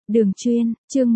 Đường chuyên, chương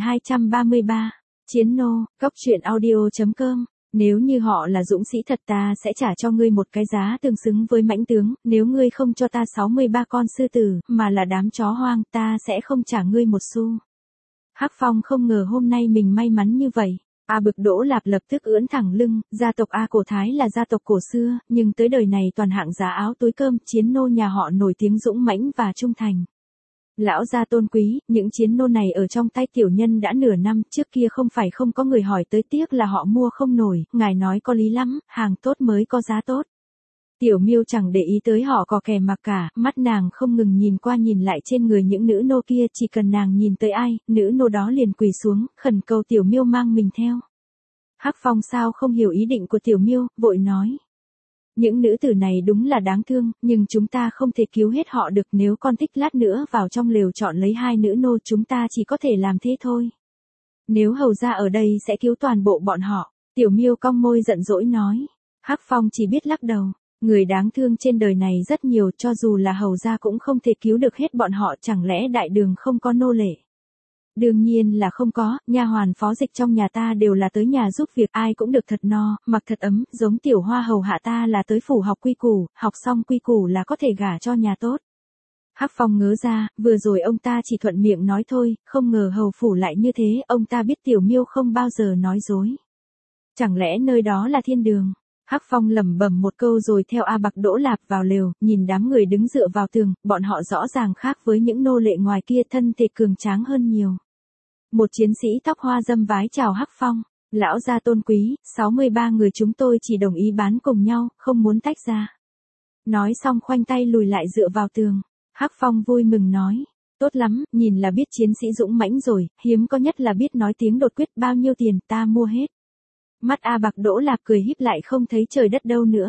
1233, Chiến nô, Cóc truyện audio.com. Nếu như họ là dũng sĩ thật ta sẽ trả cho ngươi một cái giá tương xứng với mãnh tướng, nếu ngươi không cho ta 63 con sư tử, mà là đám chó hoang, ta sẽ không trả ngươi một xu. Hắc Phong không ngờ hôm nay mình may mắn như vậy. A Bực Đỗ Lạp lập tức ưỡn thẳng lưng, gia tộc A Cổ Thái là gia tộc cổ xưa, nhưng tới đời này toàn hạng giá áo túi cơm, chiến nô nhà họ nổi tiếng dũng mãnh và trung thành. Lão gia tôn quý, những chiến nô này ở trong tay tiểu nhân đã nửa năm, trước kia không phải không có người hỏi tới, tiếc là họ mua không nổi, ngài nói có lý lắm, hàng tốt mới có giá tốt. Tiểu Miêu chẳng để ý tới họ có kè mặc cả, mắt nàng không ngừng nhìn qua nhìn lại trên người những nữ nô kia, chỉ cần nàng nhìn tới ai, nữ nô đó liền quỳ xuống, khẩn cầu Tiểu Miêu mang mình theo. Hắc Phong sao không hiểu ý định của Tiểu Miêu, vội nói. Những nữ tử này đúng là đáng thương, nhưng chúng ta không thể cứu hết họ được, nếu con thích lát nữa vào trong lều chọn lấy 2 nữ nô, chúng ta chỉ có thể làm thế thôi. Nếu hầu gia ở đây sẽ cứu toàn bộ bọn họ. Tiểu Miêu cong môi giận dỗi nói. Hắc Phong chỉ biết lắc đầu. Người đáng thương trên đời này rất nhiều, cho dù là hầu gia cũng không thể cứu được hết bọn họ, chẳng lẽ đại đường không có nô lệ? Đương nhiên là không có, nha hoàn phó dịch trong nhà ta đều là tới nhà giúp việc, ai cũng được thật no, mặc thật ấm, giống tiểu hoa hầu hạ ta là tới phủ học quy củ, học xong quy củ là có thể gả cho nhà tốt. Hắc Phong ngớ ra, vừa rồi ông ta chỉ thuận miệng nói thôi, không ngờ hầu phủ lại như thế, ông ta biết Tiểu Miêu không bao giờ nói dối. Chẳng lẽ nơi đó là thiên đường? Hắc Phong lẩm bẩm một câu rồi theo A Bạc Đỗ Lạp vào lều, nhìn đám người đứng dựa vào tường, bọn họ rõ ràng khác với những nô lệ ngoài kia, thân thể cường tráng hơn nhiều. Một chiến sĩ tóc hoa dâm vái chào Hắc Phong, lão gia tôn quý, 63 người chúng tôi chỉ đồng ý bán cùng nhau, không muốn tách ra. Nói xong khoanh tay lùi lại dựa vào tường. Hắc Phong vui mừng nói, tốt lắm, nhìn là biết chiến sĩ dũng mãnh rồi, hiếm có nhất là biết nói tiếng đột quyết, bao nhiêu tiền ta mua hết. Mắt A Bạc Đỗ Lạp cười híp lại, không thấy trời đất đâu nữa.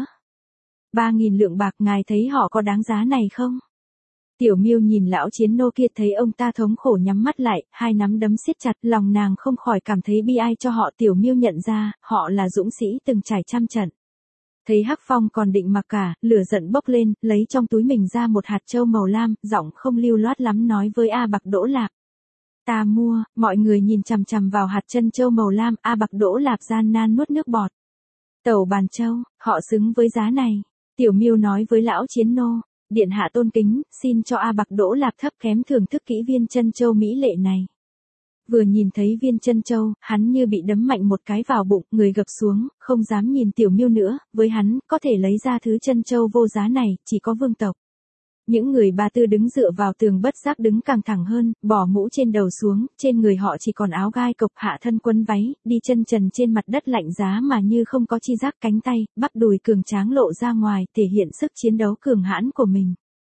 3.000 lượng bạc, ngài thấy họ có đáng giá này không? Tiểu Miêu nhìn lão chiến nô kia, thấy ông ta thống khổ nhắm mắt lại, hai nắm đấm siết chặt, lòng nàng không khỏi cảm thấy bi ai cho họ. Tiểu Miêu nhận ra, họ là dũng sĩ từng trải trăm trận. Thấy Hắc Phong còn định mặc cả, lửa giận bốc lên, lấy trong túi mình ra một hạt châu màu lam, giọng không lưu loát lắm nói với A Bạc Đỗ Lạp. Ta mua. Mọi người nhìn chằm chằm vào hạt chân châu màu lam, A Bạc Đỗ Lạp gian nan nuốt nước bọt. Tẩu bàn châu, họ xứng với giá này. Tiểu Miêu nói với lão chiến nô, điện hạ tôn kính, xin cho A Bạc Đỗ Lạp thấp kém thưởng thức kỹ viên chân châu mỹ lệ này. Vừa nhìn thấy viên chân châu, hắn như bị đấm mạnh một cái vào bụng, người gập xuống, không dám nhìn Tiểu Miêu nữa, với hắn, có thể lấy ra thứ chân châu vô giá này, chỉ có vương tộc. Những người Ba Tư đứng dựa vào tường bất giác đứng càng thẳng hơn, bỏ mũ trên đầu xuống, trên người họ chỉ còn áo gai cộc, hạ thân quấn váy, đi chân trần trên mặt đất lạnh giá mà như không có chi giác, cánh tay, bắp đùi cường tráng lộ ra ngoài, thể hiện sức chiến đấu cường hãn của mình.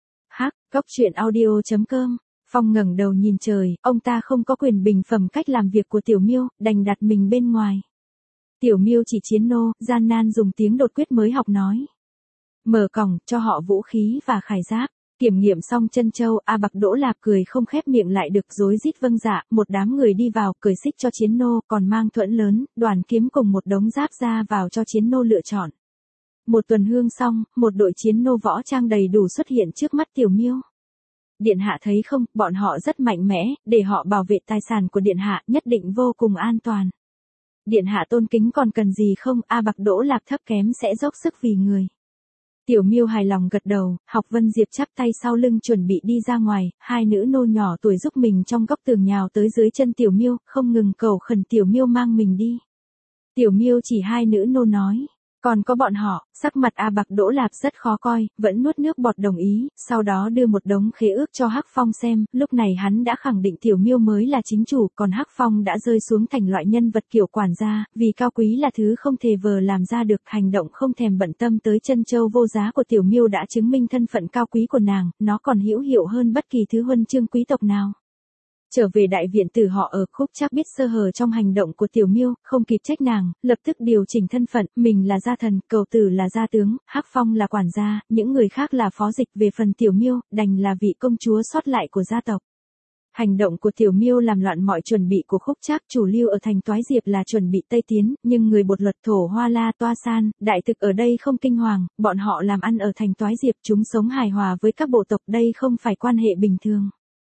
Cóc truyện audio.com. Phong ngẩng đầu nhìn trời, ông ta không có quyền bình phẩm cách làm việc của Tiểu Miêu, đành đặt mình bên ngoài. Tiểu Miêu chỉ chiến nô, gian nan dùng tiếng đột quyết mới học nói. Mở còng, cho họ vũ khí và khải giáp. Kiểm nghiệm xong chân châu, A Bạc Đỗ Lạp cười không khép miệng lại được, rối rít vâng dạ, một đám người đi vào, cởi xích cho chiến nô, còn mang thuẫn lớn, đoàn kiếm cùng một đống giáp ra vào cho chiến nô lựa chọn. Một tuần hương xong, một đội chiến nô võ trang đầy đủ xuất hiện trước mắt Tiểu Miêu. Điện hạ thấy không, bọn họ rất mạnh mẽ, để họ bảo vệ tài sản của điện hạ, nhất định vô cùng an toàn. Điện hạ tôn kính còn cần gì không? A Bạc Đỗ Lạp thấp kém sẽ dốc sức vì người. Tiểu Miêu hài lòng gật đầu, Học Vân Diệp chắp tay sau lưng chuẩn bị đi ra ngoài, hai nữ nô nhỏ tuổi giúp mình trong góc tường nhào tới dưới chân Tiểu Miêu, không ngừng cầu khẩn Tiểu Miêu mang mình đi. Tiểu Miêu chỉ hai nữ nô nói, còn có bọn họ. Sắc mặt A Bạc Đỗ Lạp rất khó coi, vẫn nuốt nước bọt đồng ý, sau đó đưa một đống khế ước cho Hắc Phong xem, lúc này hắn đã khẳng định Tiểu Miêu mới là chính chủ, còn Hắc Phong đã rơi xuống thành loại nhân vật kiểu quản gia, vì cao quý là thứ không thể vờ làm ra được, hành động không thèm bận tâm tới chân châu vô giá của Tiểu Miêu đã chứng minh thân phận cao quý của nàng, nó còn hữu hiệu hơn bất kỳ thứ huân chương quý tộc nào. Trở về đại viện tử họ ở, Khúc Trác biết sơ hở trong hành động của Tiểu Miêu, không kịp trách nàng, lập tức điều chỉnh thân phận, mình là gia thần, cậu tử là gia tướng, Hắc Phong là quản gia, những người khác là phó dịch, về phần Tiểu Miêu, đành là vị công chúa sót lại của gia tộc. Hành động của Tiểu Miêu làm loạn mọi chuẩn bị của Khúc Trác, chủ lưu ở thành Toái Diệp là chuẩn bị Tây tiến, nhưng người Bột Luật, Thổ Hoa La, Toa San, Đại Thực ở đây không kinh hoàng, bọn họ làm ăn ở thành Toái Diệp, chúng sống hài hòa với các bộ tộc, đây không phải quan hệ bình thường.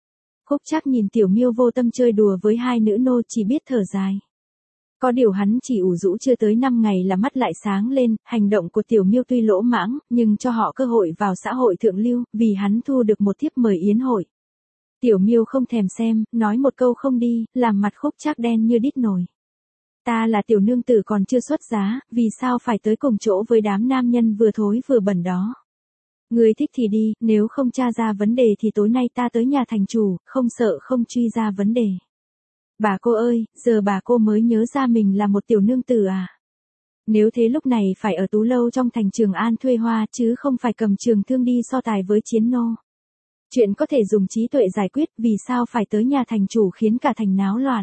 Khúc Trác nhìn Tiểu Miêu vô tâm chơi đùa với hai nữ nô chỉ biết thở dài. Có điều hắn chỉ ủ rũ chưa tới 5 ngày là mắt lại sáng lên, hành động của Tiểu Miêu tuy lỗ mãng, nhưng cho họ cơ hội vào xã hội thượng lưu, vì hắn thu được một thiếp mời yến hội. Tiểu Miêu không thèm xem, nói một câu không đi, làm mặt Khúc Trác đen như đít nồi. Ta là tiểu nương tử còn chưa xuất giá, vì sao phải tới cùng chỗ với đám nam nhân vừa thối vừa bẩn đó. Người thích thì đi, nếu không tra ra vấn đề thì tối nay ta tới nhà thành chủ, không sợ không truy ra vấn đề. Bà cô ơi, giờ bà cô mới nhớ ra mình là một tiểu nương tử à? Nếu thế lúc này phải ở Tú Lâu trong thành Trường An thuê hoa chứ không phải cầm trường thương đi so tài với chiến nô. Chuyện có thể dùng trí tuệ giải quyết, vì sao phải tới nhà thành chủ khiến cả thành náo loạn.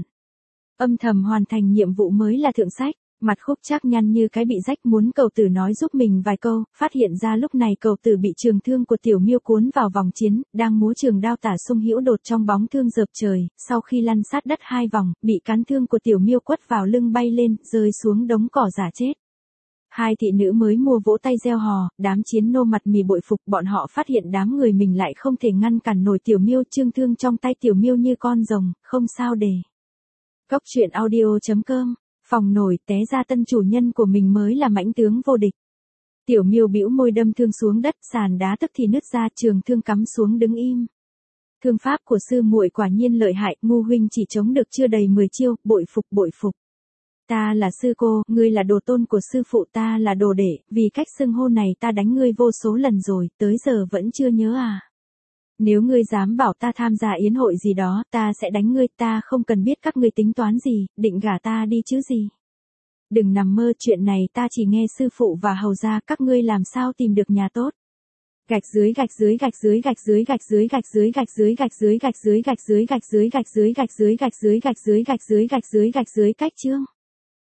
Âm thầm hoàn thành nhiệm vụ mới là thượng sách. Mặt Khúc Trác nhăn như cái bị rách, muốn cậu tử nói giúp mình vài câu, phát hiện ra lúc này cậu tử bị trường thương của Tiểu Miêu cuốn vào vòng chiến, đang múa trường đao tả sung hữu đột trong bóng thương rợp trời, sau khi lăn sát đất 2 vòng, bị cán thương của Tiểu Miêu quất vào lưng bay lên, rơi xuống đống cỏ giả chết. Hai thị nữ mới mua vỗ tay reo hò, đám chiến nô mặt mì bội phục, bọn họ phát hiện đám người mình lại không thể ngăn cản nổi Tiểu Miêu, trương thương trong tay Tiểu Miêu như con rồng, không sao để. Cốc truyện audio.com. Phòng nổi té ra tân chủ nhân của mình mới là mãnh tướng vô địch. Tiểu Miêu bĩu môi đâm thương xuống đất, sàn đá tức thì nứt ra, trường thương cắm xuống đứng im. Thương pháp của sư muội quả nhiên lợi hại, ngu huynh chỉ chống được chưa đầy 10 chiêu, bội phục bội phục. Ta là sư cô, ngươi là đồ tôn của sư phụ, ta là đồ đệ, vì cách xưng hô này ta đánh ngươi vô số lần rồi, tới giờ vẫn chưa nhớ à? Nếu ngươi dám bảo ta tham gia yến hội gì đó, ta sẽ đánh ngươi, ta không cần biết các ngươi tính toán gì, định gả ta đi chứ gì. Đừng nằm mơ, chuyện này ta chỉ nghe sư phụ và hầu gia, các ngươi làm sao tìm được nhà tốt. Gạch dưới gạch dưới gạch dưới gạch dưới gạch dưới gạch dưới gạch dưới gạch dưới gạch dưới gạch dưới gạch dưới gạch dưới gạch dưới gạch dưới gạch dưới gạch dưới gạch dưới gạch dưới cách chương.